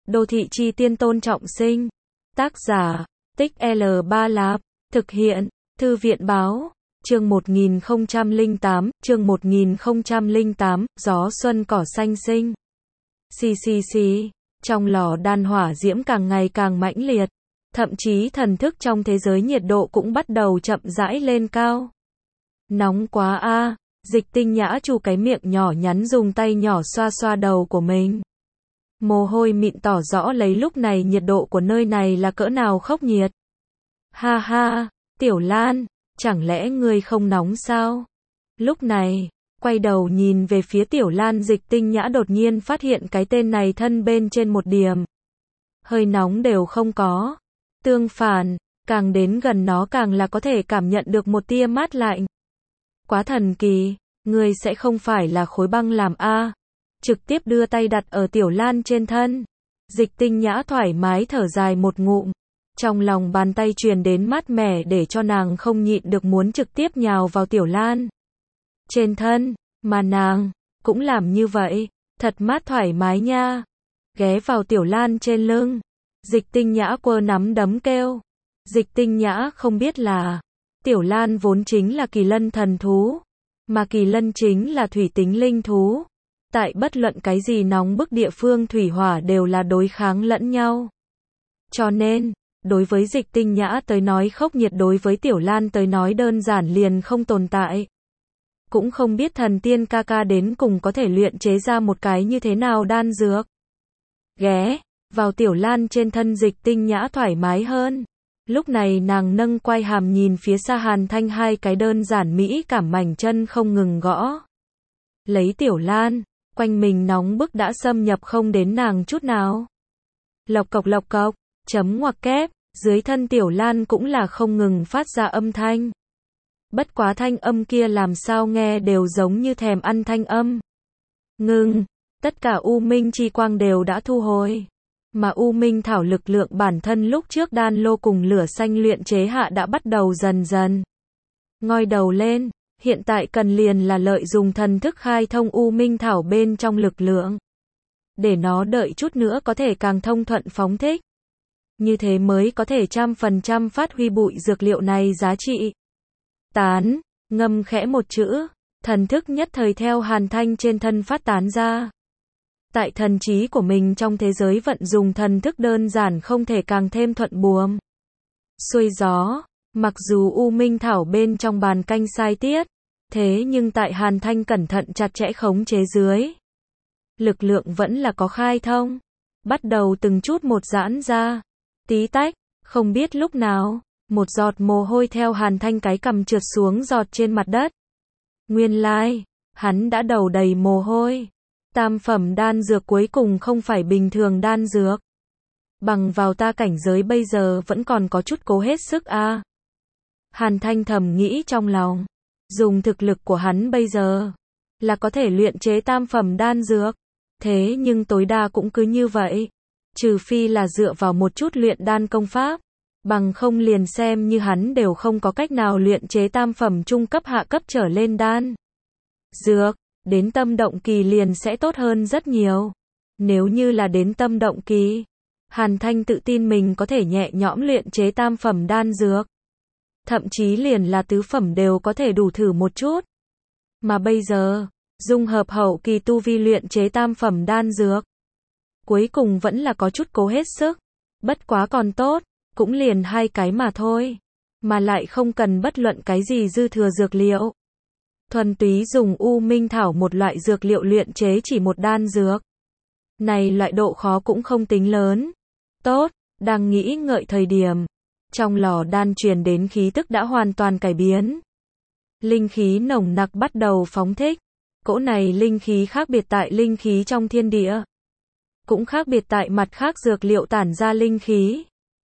Đô thị chi tiên Tôn Trọng Sinh. Tác giả, Tích L Ba Lạp. Thực hiện, Thư viện Báo. Chương 1008, chương 1008, gió xuân cỏ xanh sinh. Xì xì xì, trong lò đan hỏa diễm càng ngày càng mãnh liệt. Thậm chí thần thức trong thế giới nhiệt độ cũng bắt đầu chậm rãi lên cao. Nóng quá a. Dịch Tinh Nhã chu cái miệng nhỏ nhắn dùng tay nhỏ xoa xoa đầu của mình. Mồ hôi mịn tỏ rõ lấy lúc này nhiệt độ của nơi này là cỡ nào khốc nhiệt. Ha ha, Tiểu Lan, chẳng lẽ ngươi không nóng sao? Lúc này, quay đầu nhìn về phía Tiểu Lan, Dịch Tinh Nhã đột nhiên phát hiện cái tên này thân bên trên một điểm hơi nóng đều không có. Tương phản, càng đến gần nó càng là có thể cảm nhận được một tia mát lạnh. Quá thần kỳ, ngươi sẽ không phải là khối băng làm a? Trực tiếp đưa tay đặt ở Tiểu Lan trên thân. Dịch Tinh Nhã thoải mái thở dài một ngụm. Trong lòng bàn tay truyền đến mát mẻ để cho nàng không nhịn được muốn trực tiếp nhào vào Tiểu Lan trên thân, mà nàng cũng làm như vậy, thật mát thoải mái nha. Ghé vào Tiểu Lan trên lưng, Dịch Tinh Nhã quơ nắm đấm kêu. Dịch Tinh Nhã không biết là Tiểu Lan vốn chính là kỳ lân thần thú, mà kỳ lân chính là thủy tính linh thú. Tại bất luận cái gì nóng bức địa phương thủy hỏa đều là đối kháng lẫn nhau. Cho nên, đối với Dịch Tinh Nhã tới nói khốc nhiệt đối với Tiểu Lan tới nói đơn giản liền không tồn tại. Cũng không biết thần tiên ca ca đến cùng có thể luyện chế ra một cái như thế nào đan dược. Ghé vào Tiểu Lan trên thân, Dịch Tinh Nhã thoải mái hơn. Lúc này nàng nâng quai hàm nhìn phía xa Hàn Thanh hai cái đơn giản mỹ cảm mảnh chân không ngừng gõ lấy Tiểu Lan, quanh mình nóng bức đã xâm nhập không đến nàng chút nào. Lộc cộc, chấm ngoặc kép, dưới thân Tiểu Lan cũng là không ngừng phát ra âm thanh. Bất quá thanh âm kia làm sao nghe đều giống như thèm ăn thanh âm. Ngừng, tất cả U Minh chi quang đều đã thu hồi. Mà U Minh thảo lực lượng bản thân lúc trước đan lô cùng lửa xanh luyện chế hạ đã bắt đầu dần dần ngoi đầu lên, hiện tại cần liền là lợi dụng thần thức khai thông U Minh thảo bên trong lực lượng, để nó đợi chút nữa có thể càng thông thuận phóng thích. Như thế mới có thể 100% phát huy bụi dược liệu này giá trị. Tán, ngâm khẽ một chữ, thần thức nhất thời theo Hàn Thanh trên thân phát tán ra. Tại thần trí của mình trong thế giới vận dùng thần thức đơn giản không thể càng thêm thuận buồm xuôi gió. Mặc dù U Minh thảo bên trong bàn canh sai tiết, thế nhưng tại Hàn Thanh cẩn thận chặt chẽ khống chế dưới, lực lượng vẫn là có khai thông, bắt đầu từng chút một giãn ra. Tí tách, không biết lúc nào, một giọt mồ hôi theo Hàn Thanh cái cằm trượt xuống giọt trên mặt đất. Nguyên lai, hắn đã đầu đầy mồ hôi. Tam phẩm đan dược cuối cùng không phải bình thường đan dược. Bằng vào ta cảnh giới bây giờ vẫn còn có chút cố hết sức a. Hàn Thanh thầm nghĩ trong lòng. Dùng thực lực của hắn bây giờ, là có thể luyện chế tam phẩm đan dược. Thế nhưng tối đa cũng cứ như vậy. Trừ phi là dựa vào một chút luyện đan công pháp. Bằng không liền xem như hắn đều không có cách nào luyện chế tam phẩm trung cấp hạ cấp trở lên đan dược. Đến tâm động kỳ liền sẽ tốt hơn rất nhiều. Nếu như là đến tâm động kỳ, Hàn Thanh tự tin mình có thể nhẹ nhõm luyện chế tam phẩm đan dược. Thậm chí liền là tứ phẩm đều có thể đủ thử một chút. Mà bây giờ, dung hợp hậu kỳ tu vi luyện chế tam phẩm đan dược, cuối cùng vẫn là có chút cố hết sức. Bất quá còn tốt, cũng liền hai cái mà thôi. Mà lại không cần bất luận cái gì dư thừa dược liệu. Thuần túy dùng U Minh thảo một loại dược liệu luyện chế chỉ một đan dược. Này loại độ khó cũng không tính lớn. Tốt, đang nghĩ ngợi thời điểm, trong lò đan truyền đến khí tức đã hoàn toàn cải biến. Linh khí nồng nặc bắt đầu phóng thích. Cỗ này linh khí khác biệt tại linh khí trong thiên địa, cũng khác biệt tại mặt khác dược liệu tản ra linh khí.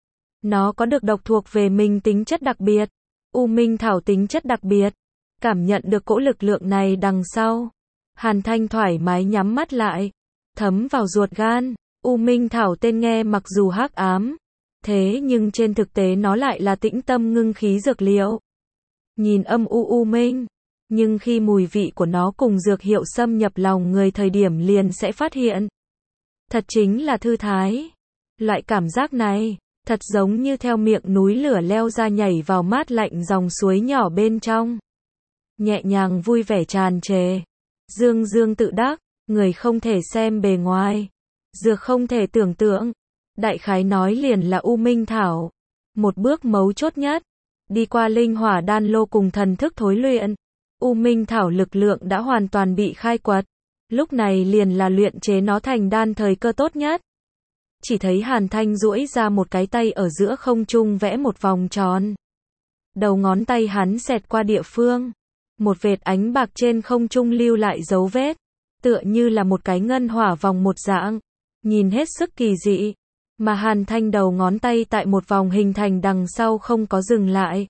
Nó có được độc thuộc về mình tính chất đặc biệt. U Minh thảo tính chất đặc biệt. Cảm nhận được cỗ lực lượng này đằng sau, Hàn Thanh thoải mái nhắm mắt lại, thấm vào ruột gan. U Minh thảo tên nghe mặc dù hắc ám, thế nhưng trên thực tế nó lại là tĩnh tâm ngưng khí dược liệu. Nhìn âm u minh, nhưng khi mùi vị của nó cùng dược hiệu xâm nhập lòng người thời điểm liền sẽ phát hiện. Thật chính là thư thái. Loại cảm giác này, thật giống như theo miệng núi lửa leo ra nhảy vào mát lạnh dòng suối nhỏ bên trong. Nhẹ nhàng vui vẻ tràn trề. Dương dương tự đắc, người không thể xem bề ngoài. Dược không thể tưởng tượng. Đại khái nói liền là U Minh Thảo. Một bước mấu chốt nhất. Đi qua linh hỏa đan lô cùng thần thức thối luyện. U Minh Thảo lực lượng đã hoàn toàn bị khai quật. Lúc này liền là luyện chế nó thành đan thời cơ tốt nhất. Chỉ thấy Hàn Thanh duỗi ra một cái tay ở giữa không trung vẽ một vòng tròn. Đầu ngón tay hắn xẹt qua địa phương. Một vệt ánh bạc trên không trung lưu lại dấu vết. Tựa như là một cái ngân hỏa vòng một dạng. Nhìn hết sức kỳ dị. Mà Hàn Thanh đầu ngón tay tại một vòng hình thành đằng sau không có dừng lại.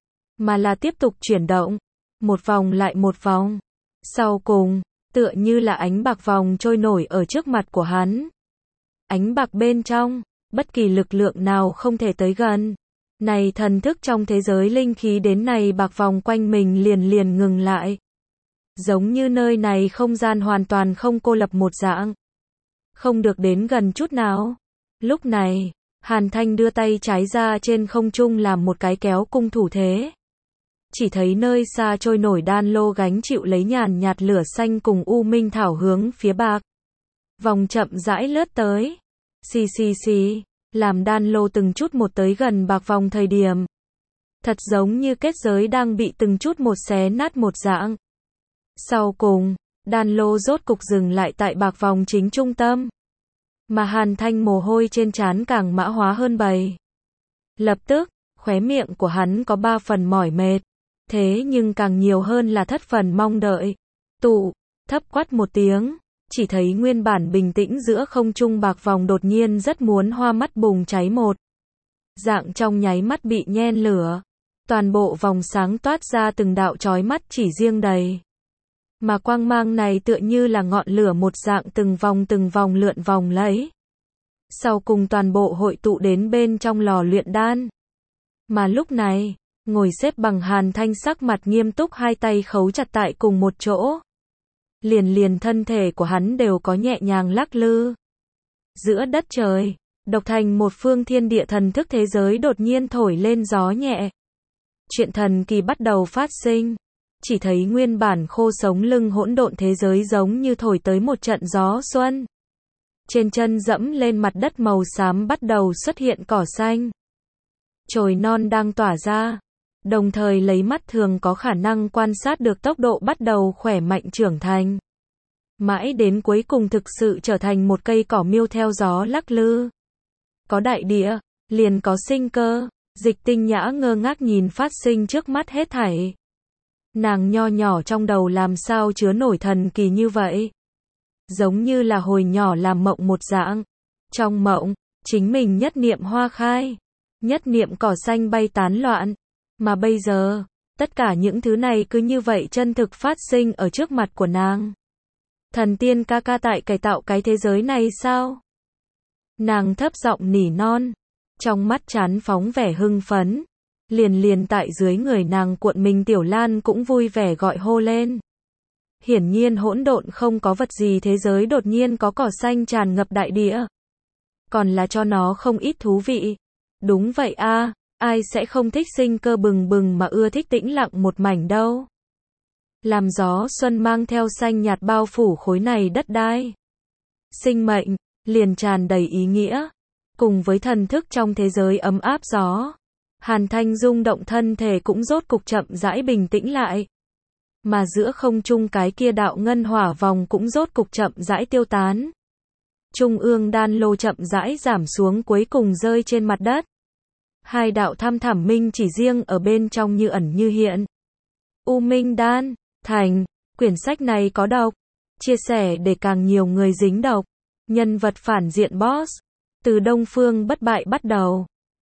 Mà là tiếp tục chuyển động. Một vòng lại một vòng. Sau cùng, tựa như là ánh bạc vòng trôi nổi ở trước mặt của hắn. Ánh bạc bên trong, bất kỳ lực lượng nào không thể tới gần. Này thần thức trong thế giới linh khí đến này bạc vòng quanh mình liền ngừng lại. Giống như nơi này không gian hoàn toàn không cô lập một dạng. Không được đến gần chút nào. Lúc này, Hàn Thanh đưa tay trái ra trên không trung làm một cái kéo cung thủ thế. Chỉ thấy nơi xa trôi nổi đan lô gánh chịu lấy nhàn nhạt lửa xanh cùng U Minh Thảo hướng phía bạc. Vòng chậm rãi lướt tới. Xì xì xì, làm đan lô từng chút một tới gần bạc vòng thời điểm. Thật giống như kết giới đang bị từng chút một xé nát một dạng. Sau cùng, đan lô rốt cục dừng lại tại bạc vòng chính trung tâm. Mà Hàn Thanh mồ hôi trên trán càng mã hóa hơn bầy. Lập tức, khóe miệng của hắn có 3 phần mỏi mệt. Thế nhưng càng nhiều hơn là thất phần mong đợi. Tụ, thấp quát một tiếng. Chỉ thấy nguyên bản bình tĩnh giữa không trung bạc vòng đột nhiên rất muốn hoa mắt bùng cháy một. Dạng trong nháy mắt bị nhen lửa. Toàn bộ vòng sáng toát ra từng đạo chói mắt chỉ riêng đầy. Mà quang mang này tựa như là ngọn lửa một dạng từng vòng lượn vòng lấy. Sau cùng toàn bộ hội tụ đến bên trong lò luyện đan. Mà lúc này, ngồi xếp bằng Hàn Thanh sắc mặt nghiêm túc hai tay khấu chặt tại cùng một chỗ. Liền thân thể của hắn đều có nhẹ nhàng lắc lư. Giữa đất trời, độc thành một phương thiên địa thần thức thế giới đột nhiên thổi lên gió nhẹ. Chuyện thần kỳ bắt đầu phát sinh. Chỉ thấy nguyên bản khô sống lưng hỗn độn thế giới giống như thổi tới một trận gió xuân. Trên chân dẫm lên mặt đất màu xám bắt đầu xuất hiện cỏ xanh. Chồi non đang tỏa ra. Đồng thời lấy mắt thường có khả năng quan sát được tốc độ bắt đầu khỏe mạnh trưởng thành. Mãi đến cuối cùng thực sự trở thành một cây cỏ miêu theo gió lắc lư. Có đại địa, liền có sinh cơ. Dịch Tinh Nhã ngơ ngác nhìn phát sinh trước mắt hết thảy. Nàng nho nhỏ trong đầu làm sao chứa nổi thần kỳ như vậy. Giống như là hồi nhỏ làm mộng một dạng. Trong mộng, chính mình nhất niệm hoa khai. Nhất niệm cỏ xanh bay tán loạn. Mà bây giờ, tất cả những thứ này cứ như vậy chân thực phát sinh ở trước mặt của nàng. Thần tiên ca ca tại cải tạo cái thế giới này sao? Nàng thấp giọng nỉ non. Trong mắt chán phóng vẻ hưng phấn. Liền tại dưới người nàng cuộn mình Tiểu Lan cũng vui vẻ gọi hô lên. Hiển nhiên hỗn độn không có vật gì thế giới đột nhiên có cỏ xanh tràn ngập đại địa. Còn là cho nó không ít thú vị. Đúng vậy a, ai sẽ không thích sinh cơ bừng bừng mà ưa thích tĩnh lặng một mảnh đâu. Làm gió xuân mang theo xanh nhạt bao phủ khối này đất đai. Sinh mệnh, liền tràn đầy ý nghĩa. Cùng với thần thức trong thế giới ấm áp gió. Hàn Thanh rung động thân thể cũng rốt cục chậm rãi bình tĩnh lại. Mà giữa không trung cái kia đạo ngân hỏa vòng cũng rốt cục chậm rãi tiêu tán. Trung ương đan lô chậm rãi giảm xuống cuối cùng rơi trên mặt đất. Hai đạo thăm thẳm minh chỉ riêng ở bên trong như ẩn như hiện. U Minh Đan, thành, quyển sách này có độc. Chia sẻ để càng nhiều người dính độc. Nhân vật phản diện boss. Từ Đông Phương Bất Bại bắt đầu.